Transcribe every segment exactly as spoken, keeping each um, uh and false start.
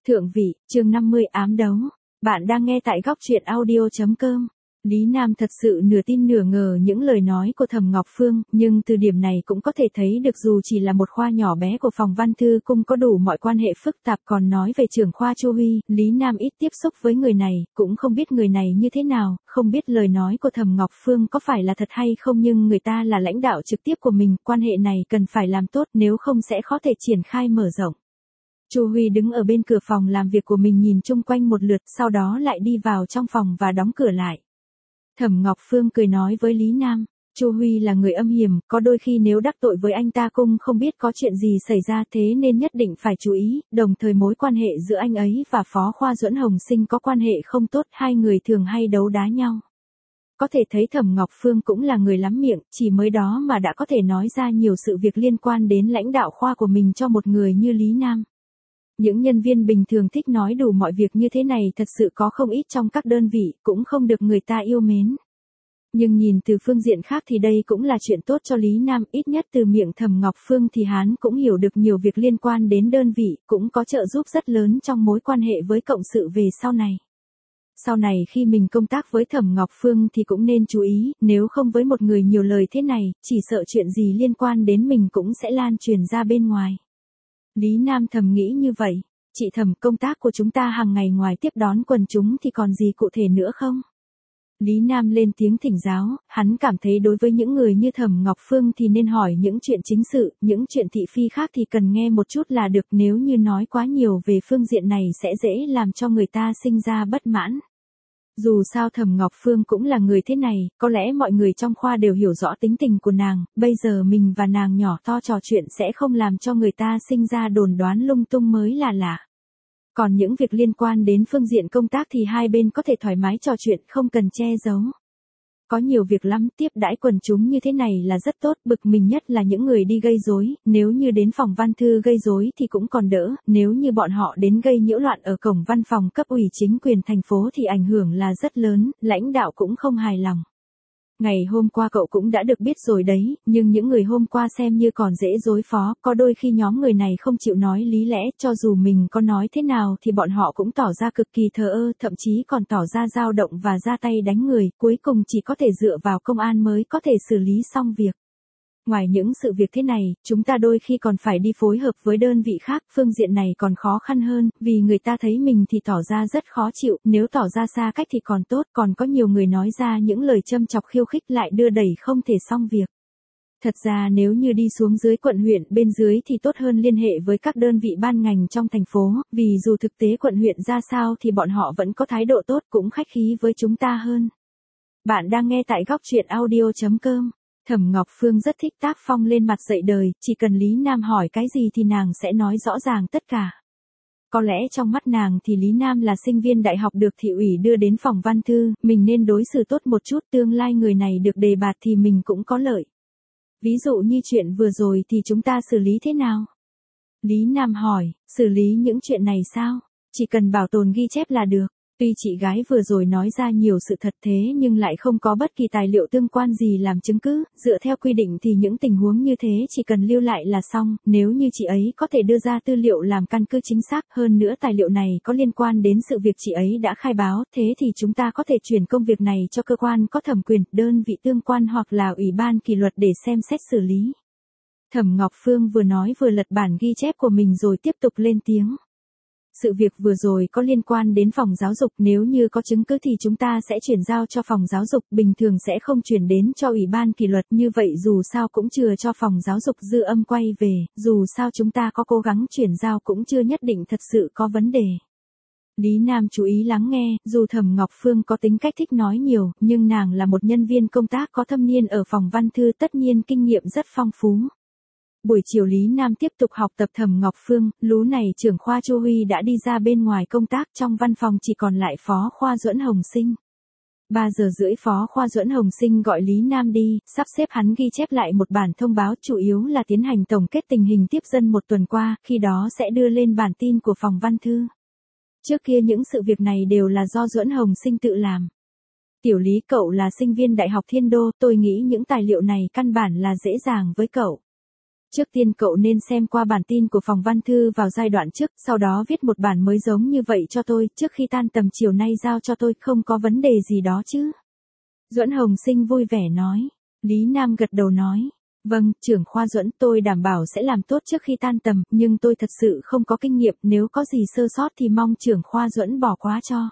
Thượng vị, chương năm mươi ám đấu. Bạn đang nghe tại góc truyện audio.com. Lý Nam thật sự nửa tin nửa ngờ những lời nói của Thẩm Ngọc Phương, nhưng từ điểm này cũng có thể thấy được dù chỉ là một khoa nhỏ bé của phòng văn thư cung có đủ mọi quan hệ phức tạp. Còn nói về trưởng khoa Chu Huy, Lý Nam ít tiếp xúc với người này, cũng không biết người này như thế nào, không biết lời nói của Thẩm Ngọc Phương có phải là thật hay không, nhưng người ta là lãnh đạo trực tiếp của mình, quan hệ này cần phải làm tốt, nếu không sẽ khó thể triển khai mở rộng. Chu Huy đứng ở bên cửa phòng làm việc của mình nhìn chung quanh một lượt, sau đó lại đi vào trong phòng và đóng cửa lại. Thẩm Ngọc Phương cười nói với Lý Nam, Chu Huy là người âm hiểm, có đôi khi nếu đắc tội với anh ta cung không biết có chuyện gì xảy ra, thế nên nhất định phải chú ý, đồng thời mối quan hệ giữa anh ấy và Phó Khoa Duẫn Hồng Sinh có quan hệ không tốt, hai người thường hay đấu đá nhau. Có thể thấy Thẩm Ngọc Phương cũng là người lắm miệng, chỉ mới đó mà đã có thể nói ra nhiều sự việc liên quan đến lãnh đạo khoa của mình cho một người như Lý Nam. Những nhân viên bình thường thích nói đủ mọi việc như thế này thật sự có không ít trong các đơn vị, cũng không được người ta yêu mến. Nhưng nhìn từ phương diện khác thì đây cũng là chuyện tốt cho Lý Nam, ít nhất từ miệng Thẩm Ngọc Phương thì hắn cũng hiểu được nhiều việc liên quan đến đơn vị, cũng có trợ giúp rất lớn trong mối quan hệ với cộng sự về sau này. Sau này khi mình công tác với Thẩm Ngọc Phương thì cũng nên chú ý, nếu không với một người nhiều lời thế này, chỉ sợ chuyện gì liên quan đến mình cũng sẽ lan truyền ra bên ngoài. Lý Nam thầm nghĩ như vậy, chị Thẩm, công tác của chúng ta hàng ngày ngoài tiếp đón quần chúng thì còn gì cụ thể nữa không? Lý Nam lên tiếng thỉnh giáo, hắn cảm thấy đối với những người như Thẩm Ngọc Phương thì nên hỏi những chuyện chính sự, những chuyện thị phi khác thì cần nghe một chút là được, nếu như nói quá nhiều về phương diện này sẽ dễ làm cho người ta sinh ra bất mãn. Dù sao Thẩm Ngọc Phương cũng là người thế này, có lẽ mọi người trong khoa đều hiểu rõ tính tình của nàng, bây giờ mình và nàng nhỏ to trò chuyện sẽ không làm cho người ta sinh ra đồn đoán lung tung mới là lạ. Còn những việc liên quan đến phương diện công tác thì hai bên có thể thoải mái trò chuyện, không cần che giấu. Có nhiều việc lắm, tiếp đãi quần chúng như thế này là rất tốt, bực mình nhất là những người đi gây rối, nếu như đến phòng văn thư gây rối thì cũng còn đỡ, nếu như bọn họ đến gây nhiễu loạn ở cổng văn phòng cấp ủy chính quyền thành phố thì ảnh hưởng là rất lớn, lãnh đạo cũng không hài lòng. Ngày hôm qua cậu cũng đã được biết rồi đấy, nhưng những người hôm qua xem như còn dễ đối phó, có đôi khi nhóm người này không chịu nói lý lẽ, cho dù mình có nói thế nào thì bọn họ cũng tỏ ra cực kỳ thờ ơ, thậm chí còn tỏ ra dao động và ra tay đánh người, cuối cùng chỉ có thể dựa vào công an mới có thể xử lý xong việc. Ngoài những sự việc thế này, chúng ta đôi khi còn phải đi phối hợp với đơn vị khác, phương diện này còn khó khăn hơn, vì người ta thấy mình thì tỏ ra rất khó chịu, nếu tỏ ra xa cách thì còn tốt, còn có nhiều người nói ra những lời châm chọc khiêu khích lại đưa đẩy không thể xong việc. Thật ra nếu như đi xuống dưới quận huyện bên dưới thì tốt hơn liên hệ với các đơn vị ban ngành trong thành phố, vì dù thực tế quận huyện ra sao thì bọn họ vẫn có thái độ tốt, cũng khách khí với chúng ta hơn. Bạn đang nghe tại góc truyện audio.com. Thẩm Ngọc Phương rất thích tác phong lên mặt dạy đời, chỉ cần Lý Nam hỏi cái gì thì nàng sẽ nói rõ ràng tất cả. Có lẽ trong mắt nàng thì Lý Nam là sinh viên đại học được thị ủy đưa đến phòng văn thư, mình nên đối xử tốt một chút, tương lai người này được đề bạt thì mình cũng có lợi. Ví dụ như chuyện vừa rồi thì chúng ta xử lý thế nào? Lý Nam hỏi, xử lý những chuyện này sao? Chỉ cần bảo tồn ghi chép là được. Tuy chị gái vừa rồi nói ra nhiều sự thật thế nhưng lại không có bất kỳ tài liệu tương quan gì làm chứng cứ, dựa theo quy định thì những tình huống như thế chỉ cần lưu lại là xong, nếu như chị ấy có thể đưa ra tư liệu làm căn cứ chính xác, hơn nữa tài liệu này có liên quan đến sự việc chị ấy đã khai báo, thế thì chúng ta có thể chuyển công việc này cho cơ quan có thẩm quyền, đơn vị tương quan hoặc là ủy ban kỷ luật để xem xét xử lý. Thẩm Ngọc Phương vừa nói vừa lật bản ghi chép của mình rồi tiếp tục lên tiếng. Sự việc vừa rồi có liên quan đến phòng giáo dục, nếu như có chứng cứ thì chúng ta sẽ chuyển giao cho phòng giáo dục, bình thường sẽ không chuyển đến cho ủy ban kỷ luật, như vậy dù sao cũng chừa cho phòng giáo dục dư âm quay về, dù sao chúng ta có cố gắng chuyển giao cũng chưa nhất định thật sự có vấn đề. Lý Nam chú ý lắng nghe, dù Thẩm Ngọc Phương có tính cách thích nói nhiều, nhưng nàng là một nhân viên công tác có thâm niên ở phòng văn thư, tất nhiên kinh nghiệm rất phong phú. Buổi chiều Lý Nam tiếp tục học tập Thẩm Ngọc Phương, lú này trưởng khoa Chu Huy đã đi ra bên ngoài công tác, trong văn phòng chỉ còn lại Phó Khoa Duẫn Hồng Sinh. ba giờ rưỡi Phó Khoa Duẫn Hồng Sinh gọi Lý Nam đi, sắp xếp hắn ghi chép lại một bản thông báo, chủ yếu là tiến hành tổng kết tình hình tiếp dân một tuần qua, khi đó sẽ đưa lên bản tin của phòng văn thư. Trước kia những sự việc này đều là do Duẫn Hồng Sinh tự làm. Tiểu Lý, cậu là sinh viên Đại học Thiên Đô, tôi nghĩ những tài liệu này căn bản là dễ dàng với cậu. Trước tiên cậu nên xem qua bản tin của phòng văn thư vào giai đoạn trước, sau đó viết một bản mới giống như vậy cho tôi, trước khi tan tầm chiều nay giao cho tôi, không có vấn đề gì đó chứ. Duẫn Hồng Sinh vui vẻ nói. Lý Nam gật đầu nói. Vâng, trưởng khoa Duẫn, tôi đảm bảo sẽ làm tốt trước khi tan tầm, nhưng tôi thật sự không có kinh nghiệm, nếu có gì sơ sót thì mong trưởng khoa Duẫn bỏ qua cho.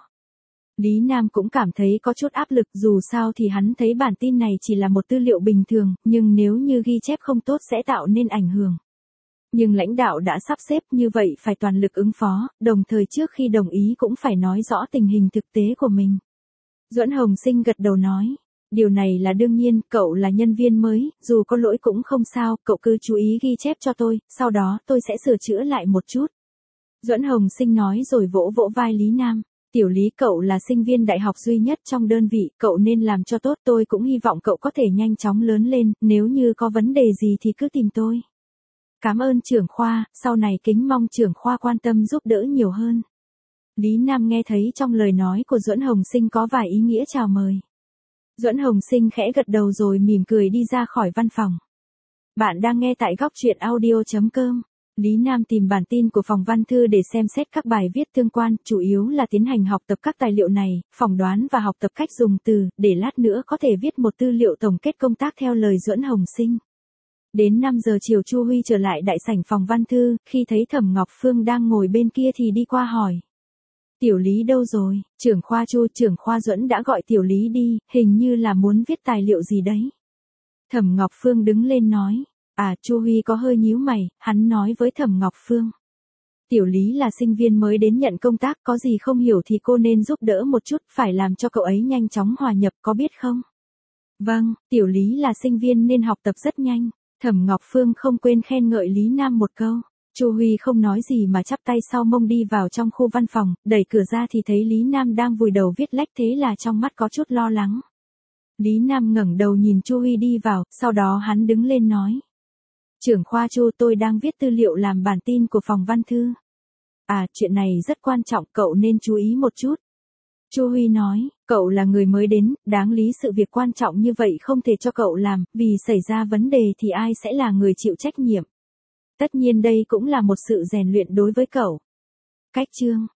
Lý Nam cũng cảm thấy có chút áp lực, dù sao thì hắn thấy bản tin này chỉ là một tư liệu bình thường, nhưng nếu như ghi chép không tốt sẽ tạo nên ảnh hưởng. Nhưng lãnh đạo đã sắp xếp như vậy phải toàn lực ứng phó, đồng thời trước khi đồng ý cũng phải nói rõ tình hình thực tế của mình. Duẫn Hồng Sinh gật đầu nói. Điều này là đương nhiên, cậu là nhân viên mới, dù có lỗi cũng không sao, cậu cứ chú ý ghi chép cho tôi, sau đó tôi sẽ sửa chữa lại một chút. Duẫn Hồng Sinh nói rồi vỗ vỗ vai Lý Nam. Tiểu Lý, cậu là sinh viên đại học duy nhất trong đơn vị, cậu nên làm cho tốt, tôi cũng hy vọng cậu có thể nhanh chóng lớn lên, nếu như có vấn đề gì thì cứ tìm tôi. Cảm ơn trưởng khoa, sau này kính mong trưởng khoa quan tâm giúp đỡ nhiều hơn. Lý Nam nghe thấy trong lời nói của Duẫn Hồng Sinh có vài ý nghĩa chào mời. Duẫn Hồng Sinh khẽ gật đầu rồi mỉm cười đi ra khỏi văn phòng. Bạn đang nghe tại góc truyện audio chấm com. Lý Nam tìm bản tin của phòng văn thư để xem xét các bài viết tương quan, chủ yếu là tiến hành học tập các tài liệu này, phỏng đoán và học tập cách dùng từ, để lát nữa có thể viết một tư liệu tổng kết công tác theo lời Duẫn Hồng Sinh. Đến năm giờ chiều Chu Huy trở lại đại sảnh phòng văn thư, khi thấy Thẩm Ngọc Phương đang ngồi bên kia thì đi qua hỏi. Tiểu Lý đâu rồi? Trưởng khoa Chu, trưởng khoa Duẫn đã gọi Tiểu Lý đi, hình như là muốn viết tài liệu gì đấy. Thẩm Ngọc Phương đứng lên nói. À, Chu Huy có hơi nhíu mày, hắn nói với Thẩm Ngọc Phương. Tiểu Lý là sinh viên mới đến nhận công tác, có gì không hiểu thì cô nên giúp đỡ một chút, phải làm cho cậu ấy nhanh chóng hòa nhập, có biết không? Vâng, Tiểu Lý là sinh viên nên học tập rất nhanh. Thẩm Ngọc Phương không quên khen ngợi Lý Nam một câu. Chu Huy không nói gì mà chắp tay sau mông đi vào trong khu văn phòng, đẩy cửa ra thì thấy Lý Nam đang vùi đầu viết lách, thế là trong mắt có chút lo lắng. Lý Nam ngẩng đầu nhìn Chu Huy đi vào, sau đó hắn đứng lên nói. Trưởng khoa Chu, tôi đang viết tư liệu làm bản tin của phòng văn thư. À, chuyện này rất quan trọng, cậu nên chú ý một chút. Chu Huy nói, cậu là người mới đến, đáng lý sự việc quan trọng như vậy không thể cho cậu làm, vì xảy ra vấn đề thì ai sẽ là người chịu trách nhiệm. Tất nhiên đây cũng là một sự rèn luyện đối với cậu. Cách chương